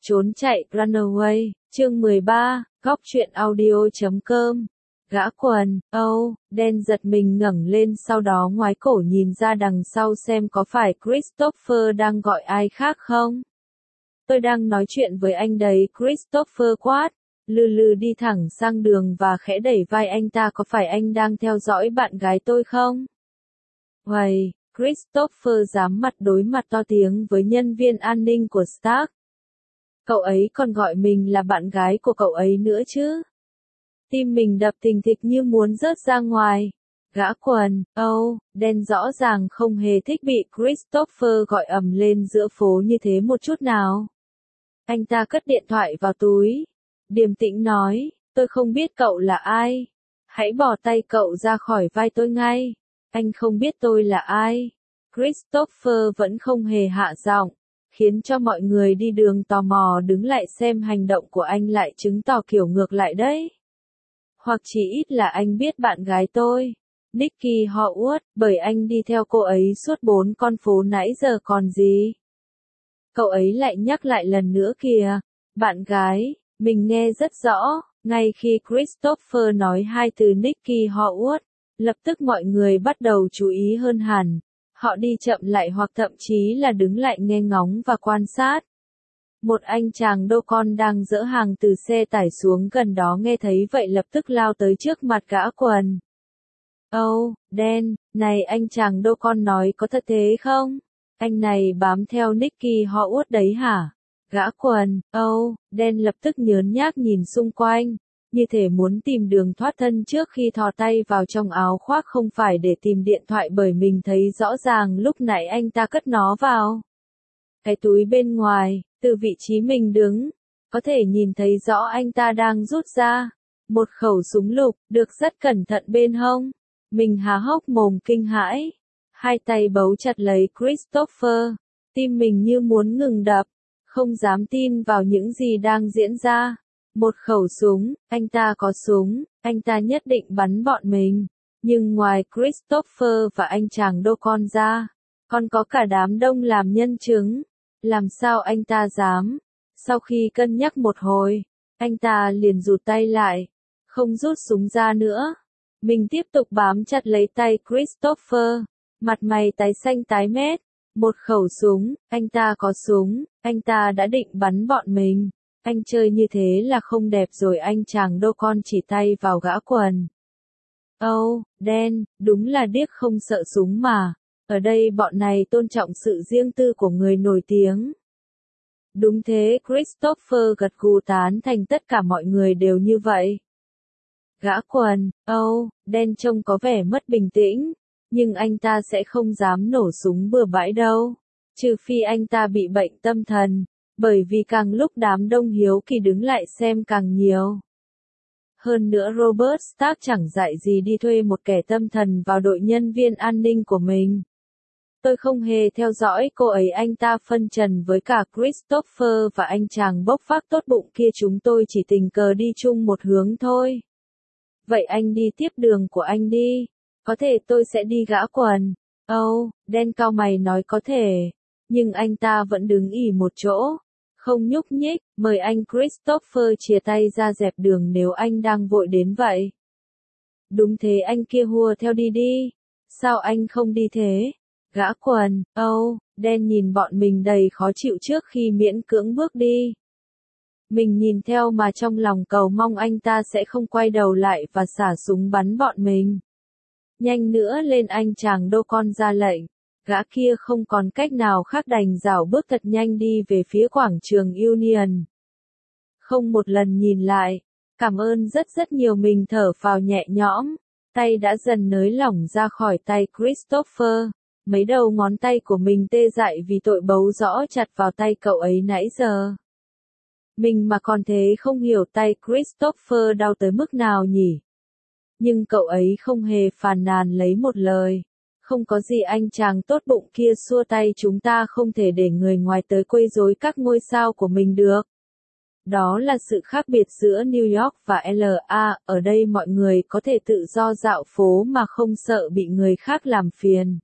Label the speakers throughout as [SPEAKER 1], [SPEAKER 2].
[SPEAKER 1] Trốn chạy, Runaway, chương 13, góc truyện audio.com. Gã quần, đen giật mình ngẩng lên, sau đó ngoái cổ nhìn ra đằng sau xem có phải Christopher đang gọi ai khác không. Tôi đang nói chuyện với anh đấy, Christopher quát. Lừ lừ đi thẳng sang đường và khẽ đẩy vai anh ta. Có phải anh đang theo dõi bạn gái tôi không? Uầy, Christopher giám mặt đối mặt to tiếng với nhân viên an ninh của Stark. Cậu ấy còn gọi mình là bạn gái của cậu ấy nữa chứ. Tim mình đập thình thịch như muốn rớt ra ngoài. Gã quần, đen rõ ràng không hề thích bị Christopher gọi ầm lên giữa phố như thế một chút nào. Anh ta cất điện thoại vào túi. Điềm tĩnh nói, tôi không biết cậu là ai. Hãy bỏ tay cậu ra khỏi vai tôi ngay. Anh không biết tôi là ai. Christopher vẫn không hề hạ giọng, khiến cho mọi người đi đường tò mò đứng lại xem hành động của anh lại chứng tỏ kiểu ngược lại đấy. Hoặc chỉ ít là anh biết bạn gái tôi, Nikki Howard, bởi anh đi theo cô ấy suốt 4 con phố nãy giờ còn gì. Cậu ấy lại nhắc lại lần nữa kìa, bạn gái, mình nghe rất rõ, ngay khi Christopher nói hai từ Nikki Howard, lập tức mọi người bắt đầu chú ý hơn hẳn. Họ đi chậm lại hoặc thậm chí là đứng lại nghe ngóng và quan sát. Một anh chàng đô con đang dỡ hàng từ xe tải xuống gần đó nghe thấy vậy lập tức lao tới trước mặt gã quần. Đen, này anh chàng đô con nói có thật thế không? Anh này bám theo Nikki Howard đấy hả? Gã quần, đen lập tức nhớn nhác nhìn xung quanh, như thể muốn tìm đường thoát thân trước khi thò tay vào trong áo khoác không phải để tìm điện thoại bởi mình thấy rõ ràng lúc nãy anh ta cất nó vào cái túi bên ngoài, từ vị trí mình đứng, có thể nhìn thấy rõ anh ta đang rút ra một khẩu súng lục, được rất cẩn thận bên hông. Mình há hốc mồm kinh hãi, hai tay bấu chặt lấy Christopher, tim mình như muốn ngừng đập, không dám tin vào những gì đang diễn ra. Một khẩu súng, anh ta có súng, anh ta nhất định bắn bọn mình. Nhưng ngoài Christopher và anh chàng đô con ra, còn có cả đám đông làm nhân chứng. Làm sao anh ta dám? Sau khi cân nhắc một hồi, anh ta liền rụt tay lại, không rút súng ra nữa. Mình tiếp tục bám chặt lấy tay Christopher, mặt mày tái xanh tái mét. Một khẩu súng, anh ta có súng, anh ta đã định bắn bọn mình. Anh chơi như thế là không đẹp rồi. Anh chàng đô con chỉ tay vào gã quần. Đen, đúng là điếc không sợ súng mà. Ở đây bọn này tôn trọng sự riêng tư của người nổi tiếng. Đúng thế, Christopher gật gù tán thành, tất cả mọi người đều như vậy. Gã quần, đen trông có vẻ mất bình tĩnh, nhưng anh ta sẽ không dám nổ súng bừa bãi đâu. Trừ phi anh ta bị bệnh tâm thần, bởi vì càng lúc đám đông hiếu kỳ đứng lại xem càng nhiều. Hơn nữa Robert Stark chẳng dạy gì đi thuê một kẻ tâm thần vào đội nhân viên an ninh của mình. Tôi không hề theo dõi cô ấy, anh ta phân trần với cả Christopher và anh chàng bốc phác tốt bụng kia, chúng tôi chỉ tình cờ đi chung một hướng thôi. Vậy anh đi tiếp đường của anh đi, có thể tôi sẽ đi. Gã quần, đen cau mày nói có thể, nhưng anh ta vẫn đứng ì một chỗ, không nhúc nhích. Mời anh Christopher chìa tay ra dẹp đường nếu anh đang vội đến vậy. Đúng thế, anh kia hùa theo đi đi, sao anh không đi thế? Gã quần, đen nhìn bọn mình đầy khó chịu trước khi miễn cưỡng bước đi. Mình nhìn theo mà trong lòng cầu mong anh ta sẽ không quay đầu lại và xả súng bắn bọn mình. Nhanh nữa lên, anh chàng đô con ra lệnh. Gã kia không còn cách nào khác đành rảo bước thật nhanh đi về phía quảng trường Union. Không một lần nhìn lại. Cảm ơn rất nhiều, mình thở phào nhẹ nhõm. Tay đã dần nới lỏng ra khỏi tay Christopher. Mấy đầu ngón tay của mình tê dại vì tội bấu rõ chặt vào tay cậu ấy nãy giờ. Mình mà còn thế không hiểu tay Christopher đau tới mức nào nhỉ. Nhưng cậu ấy không hề phàn nàn lấy một lời. Không có gì, anh chàng tốt bụng kia xua tay, chúng ta không thể để người ngoài tới quấy rối các ngôi sao của mình được. Đó là sự khác biệt giữa New York và LA, ở đây mọi người có thể tự do dạo phố mà không sợ bị người khác làm phiền.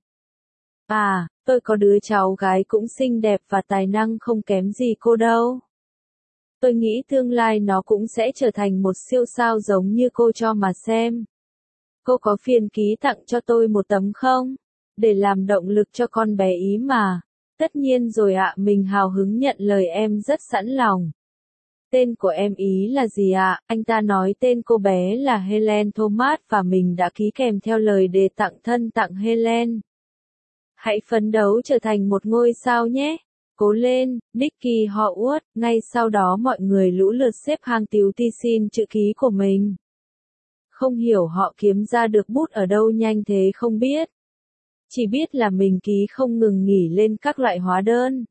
[SPEAKER 1] À, tôi có đứa cháu gái cũng xinh đẹp và tài năng không kém gì cô đâu. Tôi nghĩ tương lai nó cũng sẽ trở thành một siêu sao giống như cô cho mà xem. Cô có phiền ký tặng cho tôi một tấm không? Để làm động lực cho con bé ý mà. Tất nhiên rồi ạ, mình hào hứng nhận lời, em rất sẵn lòng. Tên của em ý là gì ạ? Anh ta nói tên cô bé là Helen Thomas và mình đã ký kèm theo lời đề tặng thân tặng Helen. Hãy phấn đấu trở thành một ngôi sao nhé. Cố lên, Nicky Howard. Ngay sau đó mọi người lũ lượt xếp hàng tíu ti xin chữ ký của mình. Không hiểu họ kiếm ra được bút ở đâu nhanh thế không biết. Chỉ biết là mình ký không ngừng nghỉ lên các loại hóa đơn.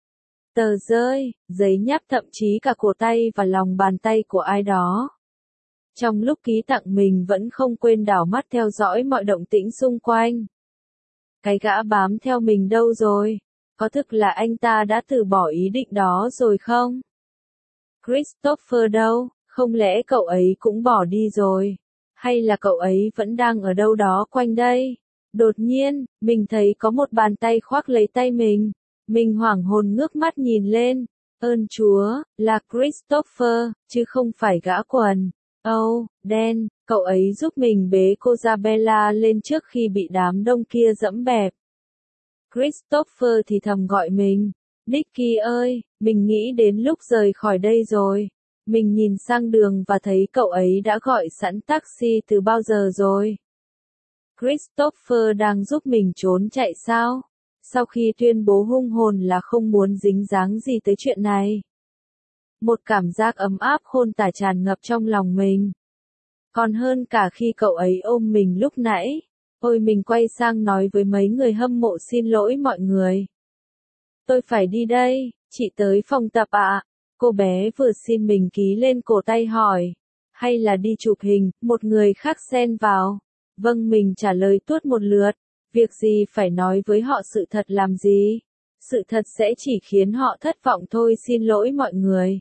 [SPEAKER 1] Tờ rơi, giấy nháp, thậm chí cả cổ tay và lòng bàn tay của ai đó. Trong lúc ký tặng mình vẫn không quên đảo mắt theo dõi mọi động tĩnh xung quanh. Cái gã bám theo mình đâu rồi? Có thực là anh ta đã từ bỏ ý định đó rồi không? Christopher đâu? Không lẽ cậu ấy cũng bỏ đi rồi? Hay là cậu ấy vẫn đang ở đâu đó quanh đây? Đột nhiên, mình thấy có một bàn tay khoác lấy tay mình. Mình hoảng hồn ngước mắt nhìn lên. Ơn Chúa, là Christopher, chứ không phải gã quần. Dan, cậu ấy giúp mình bế cô Isabella lên trước khi bị đám đông kia dẫm bẹp. Christopher thì thầm gọi mình. Nicky ơi, mình nghĩ đến lúc rời khỏi đây rồi. Mình nhìn sang đường và thấy cậu ấy đã gọi sẵn taxi từ bao giờ rồi. Christopher đang giúp mình trốn chạy sao? Sau khi tuyên bố hung hồn là không muốn dính dáng gì tới chuyện này. Một cảm giác ấm áp khôn tả tràn ngập trong lòng mình. Còn hơn cả khi cậu ấy ôm mình lúc nãy. Ôi, mình quay sang nói với mấy người hâm mộ xin lỗi mọi người. Tôi phải đi đây, chị tới phòng tập ạ. Cô bé vừa xin mình ký lên cổ tay hỏi. Hay là đi chụp hình, một người khác xen vào. Vâng, mình trả lời tuốt một lượt. Việc gì phải nói với họ sự thật làm gì? Sự thật sẽ chỉ khiến họ thất vọng thôi, xin lỗi mọi người.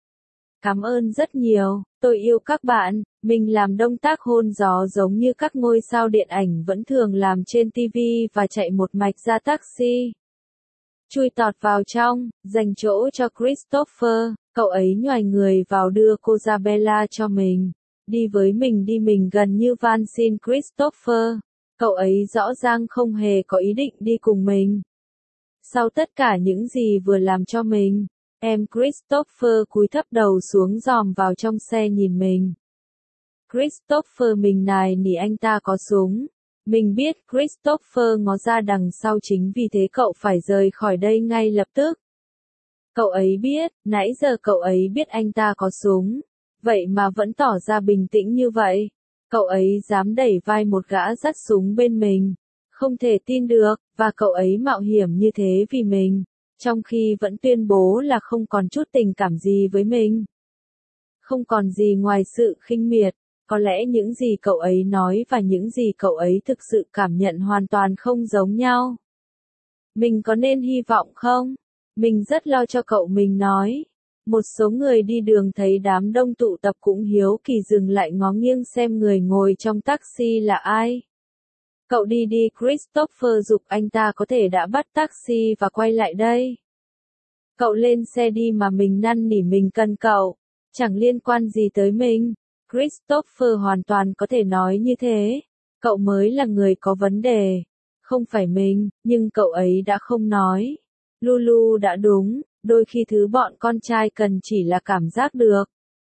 [SPEAKER 1] Cảm ơn rất nhiều, tôi yêu các bạn. Mình làm động tác hôn gió giống như các ngôi sao điện ảnh vẫn thường làm trên TV và chạy một mạch ra taxi. Chui tọt vào trong, dành chỗ cho Christopher, cậu ấy nhoài người vào đưa cô Isabella cho mình. Đi với mình đi, mình gần như van xin Christopher. Cậu ấy rõ ràng không hề có ý định đi cùng mình. Sau tất cả những gì vừa làm cho mình, em Christopher cúi thấp đầu xuống dòm vào trong xe nhìn mình. Christopher, mình nài nỉ anh ta có súng. Mình biết Christopher ngó ra đằng sau, chính vì thế cậu phải rời khỏi đây ngay lập tức. Cậu ấy biết, nãy giờ cậu ấy biết anh ta có súng. Vậy mà vẫn tỏ ra bình tĩnh như vậy. Cậu ấy dám đẩy vai một gã dắt súng bên mình. Không thể tin được, và cậu ấy mạo hiểm như thế vì mình. Trong khi vẫn tuyên bố là không còn chút tình cảm gì với mình. Không còn gì ngoài sự khinh miệt. Có lẽ những gì cậu ấy nói và những gì cậu ấy thực sự cảm nhận hoàn toàn không giống nhau. Mình có nên hy vọng không? Mình rất lo cho cậu, mình nói. Một số người đi đường thấy đám đông tụ tập cũng hiếu kỳ dừng lại ngó nghiêng xem người ngồi trong taxi là ai. Cậu đi đi, Christopher giục anh ta, có thể đã bắt taxi và quay lại đây. Cậu lên xe đi mà, mình năn nỉ, mình cần cậu. Chẳng liên quan gì tới mình. Christopher hoàn toàn có thể nói như thế. Cậu mới là người có vấn đề. Không phải mình, nhưng cậu ấy đã không nói. Lulu đã đúng, đôi khi thứ bọn con trai cần chỉ là cảm giác được.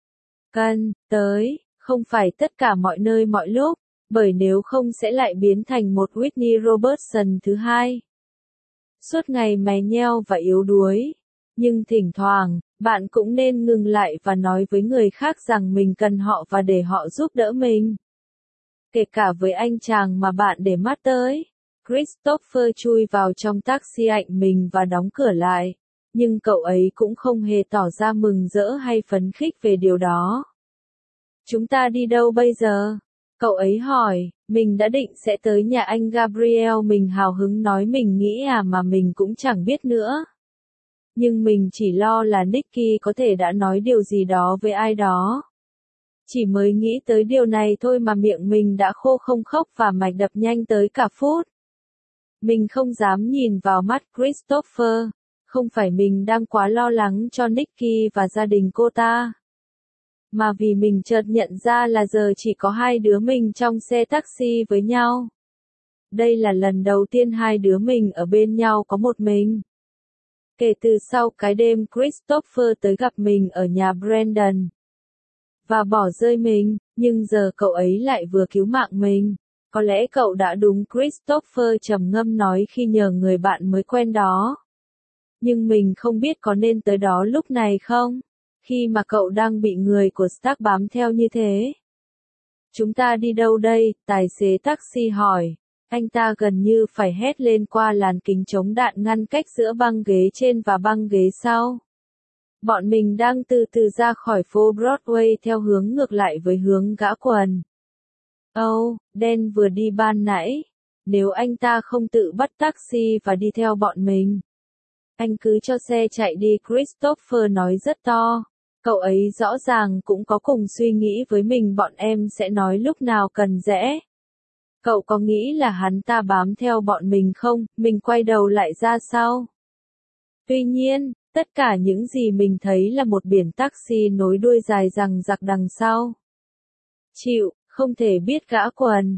[SPEAKER 1] Cần, tới, không phải tất cả mọi nơi mọi lúc, bởi nếu không sẽ lại biến thành một Whitney Robertson thứ hai. Suốt ngày mè nheo và yếu đuối. Nhưng thỉnh thoảng, bạn cũng nên ngừng lại và nói với người khác rằng mình cần họ và để họ giúp đỡ mình. Kể cả với anh chàng mà bạn để mắt tới. Christopher chui vào trong taxi ảnh mình và đóng cửa lại. Nhưng cậu ấy cũng không hề tỏ ra mừng rỡ hay phấn khích về điều đó. Chúng ta đi đâu bây giờ? Cậu ấy hỏi. Mình đã định sẽ tới nhà anh Gabriel, mình hào hứng nói, mình nghĩ mà mình cũng chẳng biết nữa. Nhưng mình chỉ lo là Nicky có thể đã nói điều gì đó với ai đó. Chỉ mới nghĩ tới điều này thôi mà miệng mình đã khô không khốc và mạch đập nhanh tới cả phút. Mình không dám nhìn vào mắt Christopher. Không phải mình đang quá lo lắng cho Nicky và gia đình cô ta, mà vì mình chợt nhận ra là giờ chỉ có hai đứa mình trong xe taxi với nhau. Đây là lần đầu tiên hai đứa mình ở bên nhau có một mình. Kể từ sau cái đêm Christopher tới gặp mình ở nhà Brandon và bỏ rơi mình, nhưng giờ cậu ấy lại vừa cứu mạng mình. Có lẽ cậu đã đúng, Christopher trầm ngâm nói khi nhờ người bạn mới quen đó. Nhưng mình không biết có nên tới đó lúc này không, khi mà cậu đang bị người của Stark bám theo như thế. Chúng ta đi đâu đây? Tài xế taxi hỏi. Anh ta gần như phải hét lên qua làn kính chống đạn ngăn cách giữa băng ghế trên và băng ghế sau. Bọn mình đang từ từ ra khỏi phố Broadway theo hướng ngược lại với hướng Gã Quần. Dan vừa đi ban nãy. Nếu anh ta không tự bắt taxi và đi theo bọn mình, anh cứ cho xe chạy đi, Christopher nói rất to. Cậu ấy rõ ràng cũng có cùng suy nghĩ với mình, bọn em sẽ nói lúc nào cần rẽ. Cậu có nghĩ là hắn ta bám theo bọn mình không? Mình quay đầu lại ra sau. Tuy nhiên, tất cả những gì mình thấy là một biển taxi nối đuôi dài dằng dặc đằng sau. Chịu, không thể biết Gã Quần.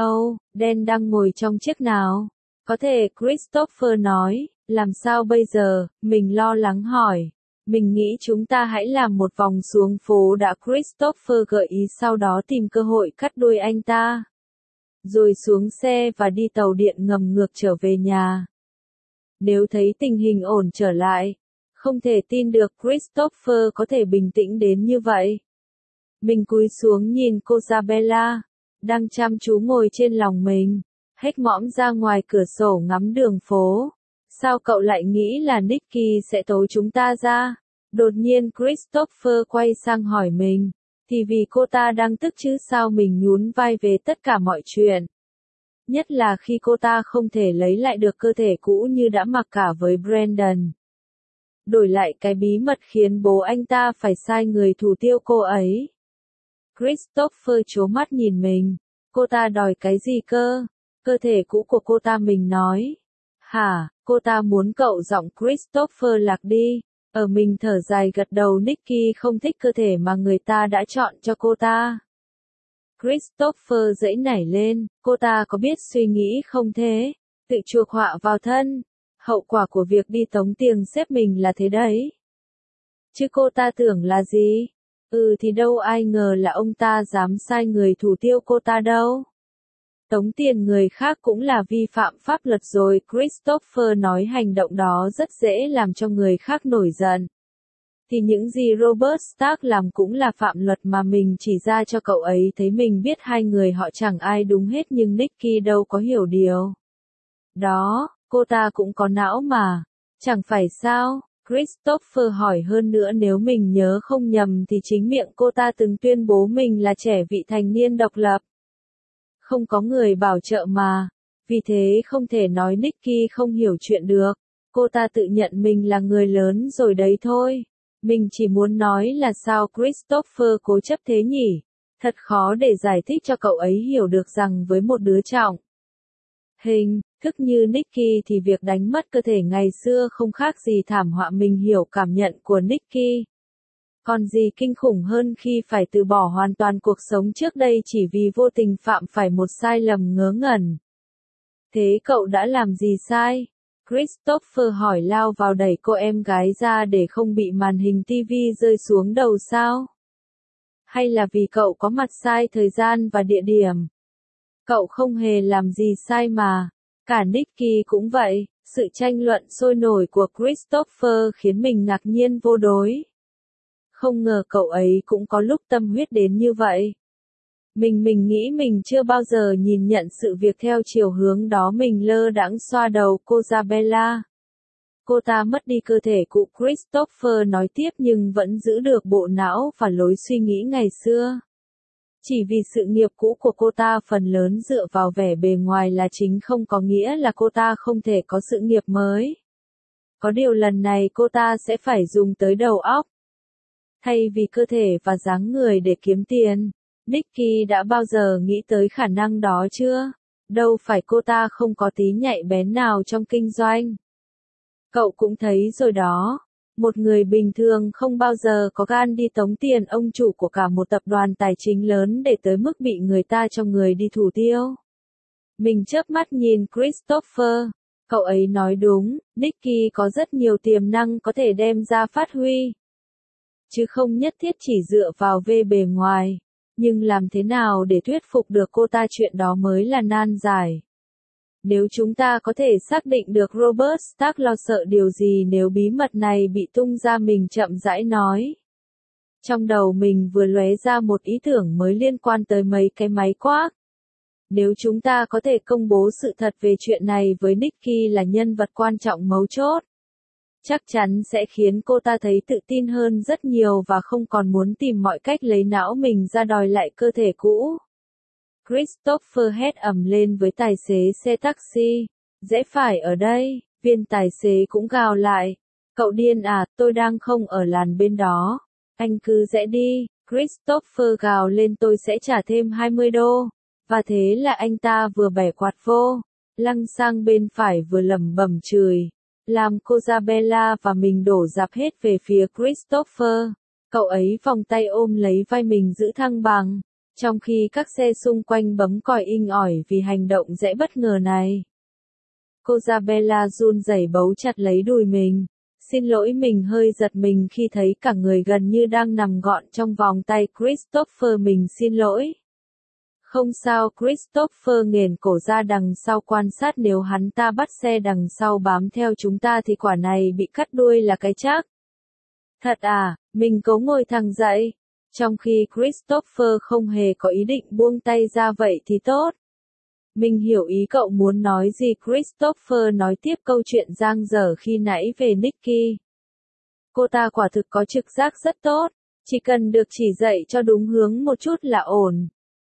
[SPEAKER 1] Dan đang ngồi trong chiếc nào? Có thể, Christopher nói. Làm sao bây giờ? Mình lo lắng hỏi. Mình nghĩ chúng ta hãy làm một vòng xuống phố đã, Christopher gợi ý, sau đó tìm cơ hội cắt đuôi anh ta. Rồi xuống xe và đi tàu điện ngầm ngược trở về nhà. Nếu thấy tình hình ổn trở lại. Không thể tin được Christopher có thể bình tĩnh đến như vậy. Mình cúi xuống nhìn cô Isabella, đang chăm chú ngồi trên lòng mình, hết mõm ra ngoài cửa sổ ngắm đường phố. Sao cậu lại nghĩ là Nicky sẽ tố chúng ta ra? Đột nhiên Christopher quay sang hỏi mình. Thì vì cô ta đang tức chứ sao, mình nhún vai về tất cả mọi chuyện. Nhất là khi cô ta không thể lấy lại được cơ thể cũ như đã mặc cả với Brandon. Đổi lại cái bí mật khiến bố anh ta phải sai người thủ tiêu cô ấy. Christopher trố mắt nhìn mình. Cô ta đòi cái gì cơ? Cơ thể cũ của cô ta, mình nói. Hả, cô ta muốn cậu? Giọng Christopher lạc đi. Mình thở dài gật đầu. Nicky không thích cơ thể mà người ta đã chọn cho cô ta. Christopher giãy nảy lên. Cô ta có biết suy nghĩ không thế? Tự chuộc họa vào thân. Hậu quả của việc đi tống tiền sếp mình là thế đấy. Chứ cô ta tưởng là gì? Thì đâu ai ngờ là ông ta dám sai người thủ tiêu cô ta đâu. Tống tiền người khác cũng là vi phạm pháp luật rồi, Christopher nói. Hành động đó rất dễ làm cho người khác nổi giận. Thì những gì Robert Stark làm cũng là phạm luật mà mình chỉ ra cho cậu ấy thấy. Mình biết hai người họ chẳng ai đúng hết, nhưng Nicky đâu có hiểu điều đó, cô ta cũng có não mà. Chẳng phải sao? Christopher hỏi. Hơn nữa, nếu mình nhớ không nhầm thì chính miệng cô ta từng tuyên bố mình là trẻ vị thành niên độc lập. Không có người bảo trợ mà. Vì thế không thể nói Nicky không hiểu chuyện được. Cô ta tự nhận mình là người lớn rồi đấy thôi. Mình chỉ muốn nói là sao Christopher cố chấp thế nhỉ? Thật khó để giải thích cho cậu ấy hiểu được rằng với một đứa trọng hình thức như Nicky thì việc đánh mất cơ thể ngày xưa không khác gì thảm họa. Mình hiểu cảm nhận của Nicky. Còn gì kinh khủng hơn khi phải từ bỏ hoàn toàn cuộc sống trước đây chỉ vì vô tình phạm phải một sai lầm ngớ ngẩn. Thế cậu đã làm gì sai? Christopher hỏi, lao vào đẩy cô em gái ra để không bị màn hình TV rơi xuống đầu sao? Hay là vì cậu có mặt sai thời gian và địa điểm? Cậu không hề làm gì sai mà. Cả Nicky cũng vậy. Sự tranh luận sôi nổi của Christopher khiến mình ngạc nhiên vô đối. Không ngờ cậu ấy cũng có lúc tâm huyết đến như vậy. Mình nghĩ mình chưa bao giờ nhìn nhận sự việc theo chiều hướng đó. Mình lơ đãng xoa đầu cô Isabella. Cô ta mất đi cơ thể cũ, Christopher nói tiếp, nhưng vẫn giữ được bộ não và lối suy nghĩ ngày xưa. Chỉ vì sự nghiệp cũ của cô ta phần lớn dựa vào vẻ bề ngoài là chính không có nghĩa là cô ta không thể có sự nghiệp mới. Có điều lần này cô ta sẽ phải dùng tới đầu óc. Thay vì cơ thể và dáng người để kiếm tiền. Nicky đã bao giờ nghĩ tới khả năng đó chưa? Đâu phải cô ta không có tí nhạy bén nào trong kinh doanh. Cậu cũng thấy rồi đó. Một người bình thường không bao giờ có gan đi tống tiền ông chủ của cả một tập đoàn tài chính lớn để tới mức bị người ta cho người đi thủ tiêu. Mình chớp mắt nhìn Christopher. Cậu ấy nói đúng, Nicky có rất nhiều tiềm năng có thể đem ra phát huy. Chứ không nhất thiết chỉ dựa vào về bề ngoài. Nhưng làm thế nào để thuyết phục được cô ta chuyện đó mới là nan giải. Nếu chúng ta có thể xác định được Robert Stark lo sợ điều gì nếu bí mật này bị tung ra, mình chậm rãi nói. Trong đầu mình vừa lóe ra một ý tưởng mới liên quan tới mấy cái máy quát. Nếu chúng ta có thể công bố sự thật về chuyện này với Nicky là nhân vật quan trọng mấu chốt, chắc chắn sẽ khiến cô ta thấy tự tin hơn rất nhiều và không còn muốn tìm mọi cách lấy não mình ra đòi lại cơ thể cũ. Christopher hét ầm lên với tài xế xe taxi. Rẽ phải ở đây, viên tài xế cũng gào lại. Cậu điên à, tôi đang không ở làn bên đó. Anh cứ rẽ đi, Christopher gào lên, tôi sẽ trả thêm 20 đô. Và thế là anh ta vừa bẻ quạt vô, lăng sang bên phải vừa lẩm bẩm chửi. Làm cô Isabella và mình đổ dạp hết về phía Christopher. Cậu ấy vòng tay ôm lấy vai mình giữ thăng bằng. Trong khi các xe xung quanh bấm còi inh ỏi vì hành động rẽ bất ngờ này. Cô Isabella run rẩy bấu chặt lấy đùi mình. Xin lỗi, mình hơi giật mình khi thấy cả người gần như đang nằm gọn trong vòng tay Christopher. Mình xin lỗi. Không sao, Christopher nghển cổ ra đằng sau quan sát, nếu hắn ta bắt xe đằng sau bám theo chúng ta thì quả này bị cắt đuôi là cái chắc. Thật à, mình cố ngồi thẳng dậy. Trong khi Christopher không hề có ý định buông tay ra, vậy thì tốt. Mình hiểu ý cậu muốn nói gì. Christopher nói tiếp câu chuyện dang dở khi nãy về Nicky. Cô ta quả thực có trực giác rất tốt, chỉ cần được chỉ dạy cho đúng hướng một chút là ổn.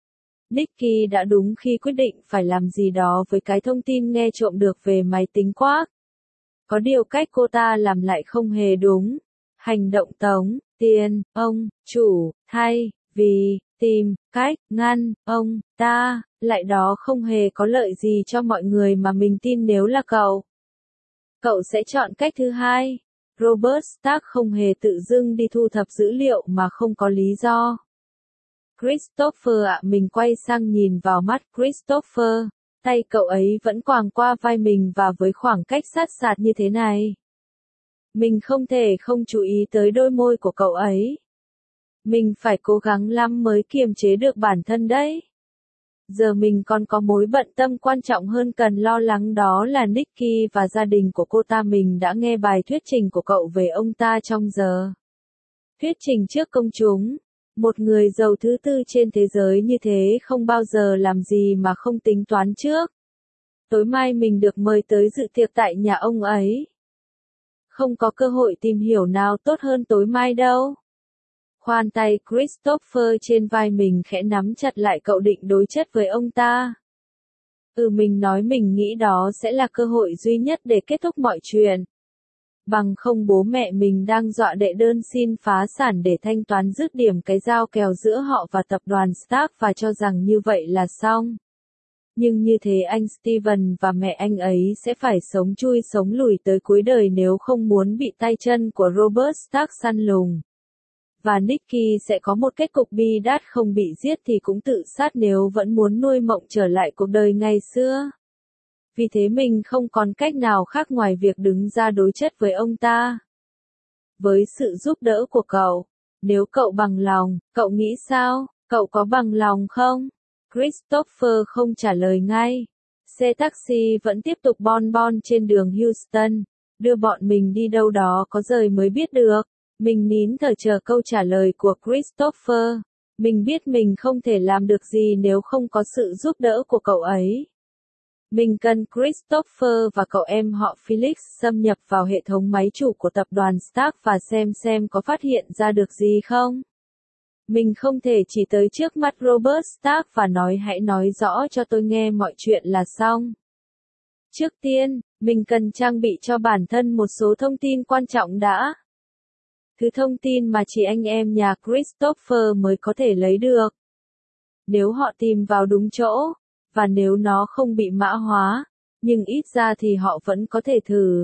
[SPEAKER 1] Nicky đã đúng khi quyết định phải làm gì đó với cái thông tin nghe trộm được về máy tính quát. Có điều cách cô ta làm lại không hề đúng. Hành động tống tiền ông chủ thay vì tìm cách ngăn ông ta, lại đó không hề có lợi gì cho mọi người mà mình tin. Nếu là cậu, cậu sẽ chọn cách thứ hai. Robert Stark không hề tự dưng đi thu thập dữ liệu mà không có lý do. Christopher ạ, mình quay sang nhìn vào mắt Christopher. Tay cậu ấy vẫn quàng qua vai mình và với khoảng cách sát sạt như thế này. Mình không thể không chú ý tới đôi môi của cậu ấy. Mình phải cố gắng lắm mới kiềm chế được bản thân đấy. Giờ mình còn có mối bận tâm quan trọng hơn cần lo lắng, đó là Nicky và gia đình của cô ta. Mình đã nghe bài thuyết trình của cậu về ông ta trong giờ thuyết trình trước công chúng. Một người giàu thứ tư trên thế giới như thế không bao giờ làm gì mà không tính toán trước. Tối mai mình được mời tới dự tiệc tại nhà ông ấy. Không có cơ hội tìm hiểu nào tốt hơn tối mai đâu. Khoan tay Christopher trên vai mình khẽ nắm chặt lại. Cậu định đối chất với ông ta? Mình nói mình nghĩ đó sẽ là cơ hội duy nhất để kết thúc mọi chuyện. Bằng không bố mẹ mình đang dọa đệ đơn xin phá sản để thanh toán dứt điểm cái giao kèo giữa họ và tập đoàn Stark và cho rằng như vậy là xong. Nhưng như thế anh Steven và mẹ anh ấy sẽ phải sống chui sống lùi tới cuối đời nếu không muốn bị tay chân của Robert Stark săn lùng. Và Nicky sẽ có một kết cục bi đát, không bị giết thì cũng tự sát nếu vẫn muốn nuôi mộng trở lại cuộc đời ngày xưa. Vì thế mình không còn cách nào khác ngoài việc đứng ra đối chất với ông ta. Với sự giúp đỡ của cậu, nếu cậu bằng lòng, cậu nghĩ sao? Cậu có bằng lòng không? Christopher không trả lời ngay. Xe taxi vẫn tiếp tục bon bon trên đường Houston. Đưa bọn mình đi đâu đó có rời mới biết được. Mình nín thở chờ câu trả lời của Christopher. Mình biết mình không thể làm được gì nếu không có sự giúp đỡ của cậu ấy. Mình cần Christopher và cậu em họ Felix xâm nhập vào hệ thống máy chủ của tập đoàn Stark và xem có phát hiện ra được gì không. Mình không thể chỉ tới trước mắt Robert Stark và nói hãy nói rõ cho tôi nghe mọi chuyện là xong. Trước tiên, mình cần trang bị cho bản thân một số thông tin quan trọng đã. Thứ thông tin mà chỉ anh em nhà Christopher mới có thể lấy được. Nếu họ tìm vào đúng chỗ, và nếu nó không bị mã hóa, nhưng ít ra thì họ vẫn có thể thử.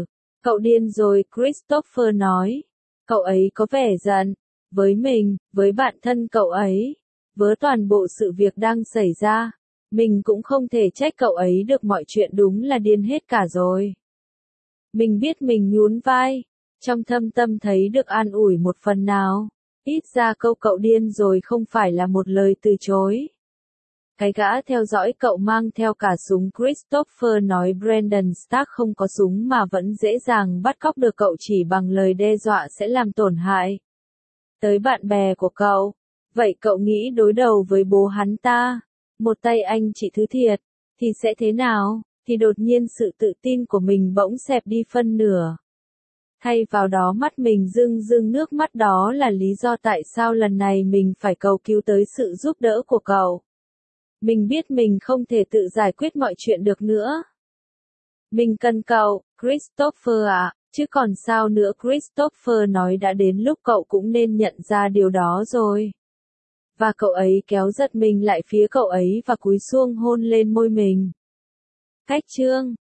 [SPEAKER 1] Cậu điên rồi, Christopher nói. Cậu ấy có vẻ giận. Với mình, với bạn thân cậu ấy. Với toàn bộ sự việc đang xảy ra. Mình cũng không thể trách cậu ấy được, mọi chuyện đúng là điên hết cả rồi. Mình biết mình nhún vai. Trong thâm tâm thấy được an ủi một phần nào. Ít ra câu cậu điên rồi không phải là một lời từ chối. Cái gã theo dõi cậu mang theo cả súng, Christopher nói. Brandon Stark không có súng mà vẫn dễ dàng bắt cóc được cậu chỉ bằng lời đe dọa sẽ làm tổn hại tới bạn bè của cậu. Vậy cậu nghĩ đối đầu với bố hắn ta, một tay anh chị thứ thiệt, thì sẽ thế nào? Thì đột nhiên sự tự tin của mình bỗng xẹp đi phân nửa. Thay vào đó mắt mình rưng rưng nước mắt, đó là lý do tại sao lần này mình phải cầu cứu tới sự giúp đỡ của cậu. Mình biết mình không thể tự giải quyết mọi chuyện được nữa. Mình cần cậu, Christopher ạ, chứ còn sao nữa. Christopher nói đã đến lúc cậu cũng nên nhận ra điều đó rồi. Và cậu ấy kéo giật mình lại phía cậu ấy và cúi xuống hôn lên môi mình. Cách chương